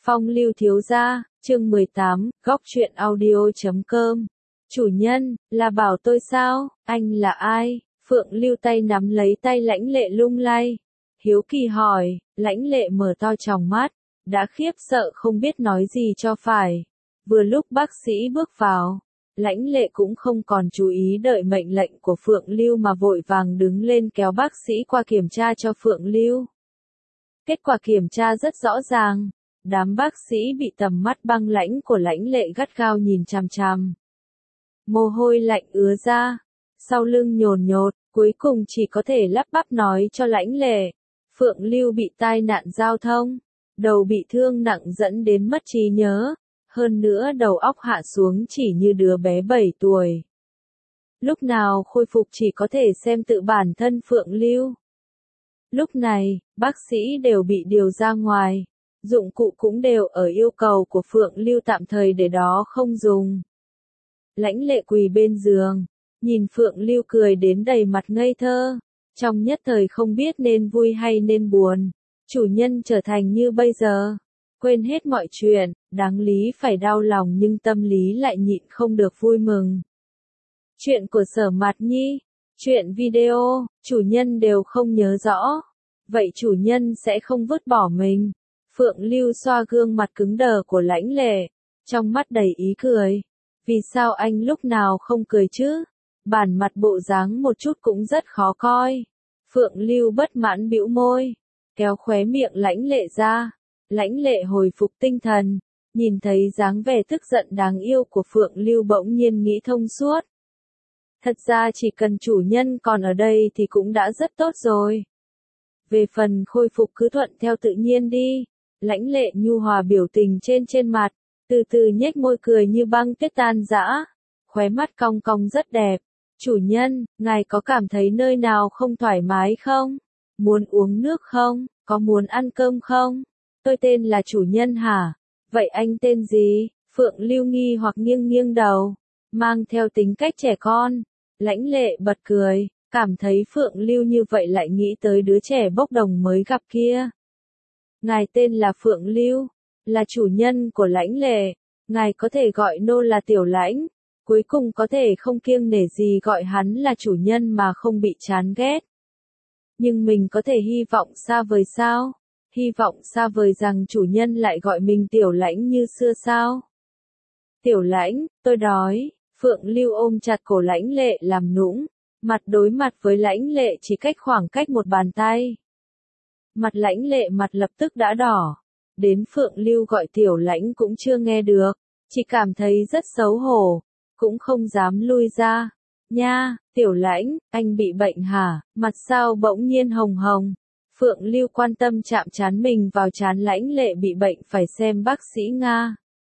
Phong lưu thiếu gia, chương 18, góc truyện audio.com. Chủ nhân, là bảo tôi sao, anh là ai? Phượng Lưu tay nắm lấy tay Lãnh Lệ lung lay. Hiếu kỳ hỏi, Lãnh Lệ mở to tròng mắt, đã khiếp sợ không biết nói gì cho phải. Vừa lúc bác sĩ bước vào, Lãnh Lệ cũng không còn chú ý đợi mệnh lệnh của Phượng Lưu mà vội vàng đứng lên kéo bác sĩ qua kiểm tra cho Phượng Lưu. Kết quả kiểm tra rất rõ ràng. Đám bác sĩ bị tầm mắt băng lãnh của Lãnh Lệ gắt gao nhìn chằm chằm. Mồ hôi lạnh ứa ra, sau lưng nhồn nhột, cuối cùng chỉ có thể lắp bắp nói cho Lãnh Lệ. Phượng Lưu bị tai nạn giao thông, đầu bị thương nặng dẫn đến mất trí nhớ, hơn nữa đầu óc hạ xuống chỉ như đứa bé 7 tuổi. Lúc nào khôi phục chỉ có thể xem tự bản thân Phượng Lưu. Lúc này, bác sĩ đều bị điều ra ngoài. Dụng cụ cũng đều ở yêu cầu của Phượng Lưu tạm thời để đó không dùng. Lãnh Lệ quỳ bên giường, nhìn Phượng Lưu cười đến đầy mặt ngây thơ, trong nhất thời không biết nên vui hay nên buồn. Chủ nhân trở thành như bây giờ, quên hết mọi chuyện, đáng lý phải đau lòng nhưng tâm lý lại nhịn không được vui mừng. Chuyện của Sở Mạt Nhi, chuyện video, chủ nhân đều không nhớ rõ, vậy chủ nhân sẽ không vứt bỏ mình. Phượng Lưu xoa gương mặt cứng đờ của Lãnh Lệ, trong mắt đầy ý cười. Vì sao anh lúc nào không cười chứ? Bản mặt bộ dáng một chút cũng rất khó coi. Phượng Lưu bất mãn bĩu môi, kéo khóe miệng Lãnh Lệ ra. Lãnh Lệ hồi phục tinh thần, nhìn thấy dáng vẻ tức giận đáng yêu của Phượng Lưu bỗng nhiên nghĩ thông suốt. Thật ra chỉ cần chủ nhân còn ở đây thì cũng đã rất tốt rồi. Về phần khôi phục cứ thuận theo tự nhiên đi. Lãnh Lệ nhu hòa biểu tình trên mặt, từ từ nhếch môi cười như băng tuyết tan rã, khóe mắt cong cong rất đẹp. Chủ nhân, ngài có cảm thấy nơi nào không thoải mái không? Muốn uống nước không? Có muốn ăn cơm không? Tôi tên là chủ nhân hả? Vậy anh tên gì? Phượng Lưu nghi hoặc nghiêng nghiêng đầu, mang theo tính cách trẻ con. Lãnh Lệ bật cười, cảm thấy Phượng Lưu như vậy lại nghĩ tới đứa trẻ bốc đồng mới gặp kia. Ngài tên là Phượng Lưu, là chủ nhân của Lãnh Lệ, ngài có thể gọi nô là Tiểu Lãnh, cuối cùng có thể không kiêng nể gì gọi hắn là chủ nhân mà không bị chán ghét. Nhưng mình có thể hy vọng xa vời sao? Hy vọng xa vời rằng chủ nhân lại gọi mình Tiểu Lãnh như xưa sao? Tiểu Lãnh, tôi đói. Phượng Lưu ôm chặt cổ Lãnh Lệ làm nũng, mặt đối mặt với Lãnh Lệ chỉ cách khoảng cách một bàn tay. Mặt Lãnh Lệ mặt lập tức đã đỏ, đến Phượng Lưu gọi Tiểu Lãnh cũng chưa nghe được, chỉ cảm thấy rất xấu hổ, cũng không dám lui ra. Nha, Tiểu Lãnh, anh bị bệnh hả? Mặt sao bỗng nhiên hồng hồng. Phượng Lưu quan tâm chạm trán mình vào trán Lãnh Lệ bị bệnh phải xem bác sĩ Nga.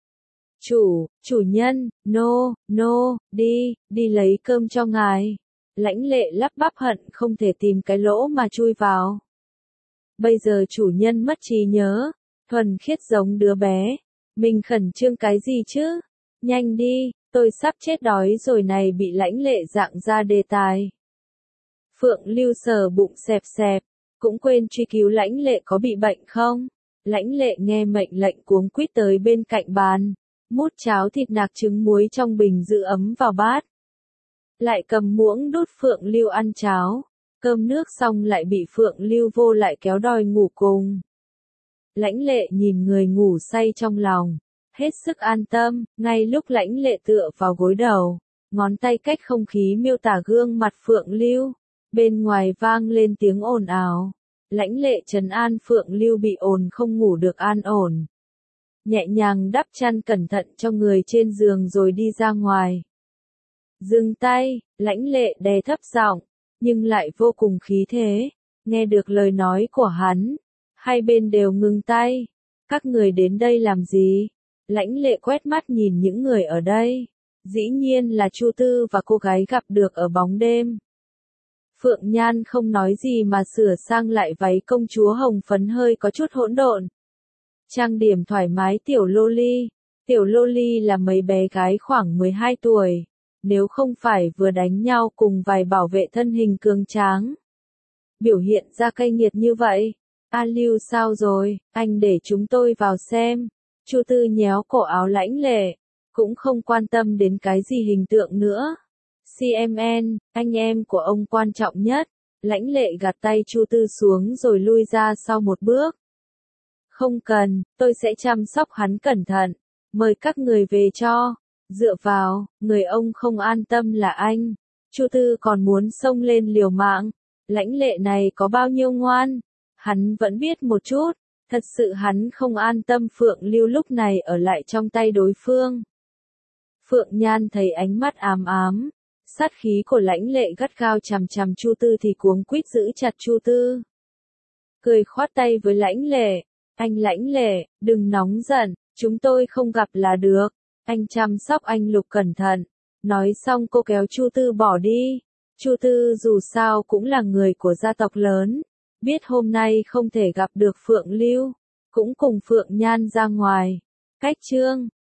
Chủ nhân, no, đi lấy cơm cho ngài. Lãnh Lệ lắp bắp hận không thể tìm cái lỗ mà chui vào. Bây giờ chủ nhân mất trí nhớ, thuần khiết giống đứa bé. Mình khẩn trương cái gì chứ? Nhanh đi, tôi sắp chết đói rồi này bị Lãnh Lệ dạng ra đề tài. Phượng Lưu sờ bụng xẹp xẹp, cũng quên truy cứu Lãnh Lệ có bị bệnh không. Lãnh Lệ nghe mệnh lệnh cuống quýt tới bên cạnh bàn, múc cháo thịt nạc trứng muối trong bình giữ ấm vào bát. Lại cầm muỗng đút Phượng Lưu ăn cháo. Cơm nước xong lại bị Phượng Lưu vô lại kéo đòi ngủ cùng. Lãnh Lệ nhìn người ngủ say trong lòng, hết sức an tâm, ngay lúc Lãnh Lệ tựa vào gối đầu, ngón tay cách không khí miêu tả gương mặt Phượng Lưu, bên ngoài vang lên tiếng ồn ào. Lãnh Lệ trấn an Phượng Lưu bị ồn không ngủ được an ổn. Nhẹ nhàng đắp chăn cẩn thận cho người trên giường rồi đi ra ngoài. Dừng tay, Lãnh Lệ đè thấp giọng, nhưng lại vô cùng khí thế. Nghe được lời nói của hắn, hai bên đều ngừng tay. Các người đến đây làm gì? Lãnh Lệ quét mắt nhìn những người ở đây. Dĩ nhiên là Chu Tư và cô gái gặp được ở bóng đêm. Phượng Nhan không nói gì mà sửa sang lại váy công chúa hồng phấn hơi có chút hỗn độn. Trang điểm thoải mái tiểu loli. Tiểu loli là mấy bé gái khoảng 12 tuổi. Nếu không phải vừa đánh nhau cùng vài bảo vệ thân hình cường tráng. Biểu hiện ra cay nghiệt như vậy. A Lưu sao rồi, anh để chúng tôi vào xem. Chu Tư nhéo cổ áo Lãnh Lệ, cũng không quan tâm đến cái gì hình tượng nữa. CMN, anh em của ông quan trọng nhất. Lãnh Lệ gạt tay Chu Tư xuống rồi lui ra sau một bước. Không cần, tôi sẽ chăm sóc hắn cẩn thận. Mời các người về cho. Dựa vào, người ông không an tâm là anh. Chu Tư còn muốn xông lên liều mạng. Lãnh Lệ này có bao nhiêu ngoan. Hắn vẫn biết một chút. Thật sự hắn không an tâm Phượng Lưu lúc này ở lại trong tay đối phương. Phượng Nhan thấy ánh mắt ám ám. Sát khí của Lãnh Lệ gắt gao chằm chằm Chu Tư thì cuống quýt giữ chặt Chu Tư. Cười khoát tay với Lãnh Lệ. Anh Lãnh Lệ, đừng nóng giận, chúng tôi không gặp là được. Anh chăm sóc anh Lục cẩn thận. Nói xong cô kéo Chu Tư bỏ đi. Chu Tư dù sao cũng là người của gia tộc lớn. Biết hôm nay không thể gặp được Phượng Lưu. Cũng cùng Phượng Nhan ra ngoài. Cách chương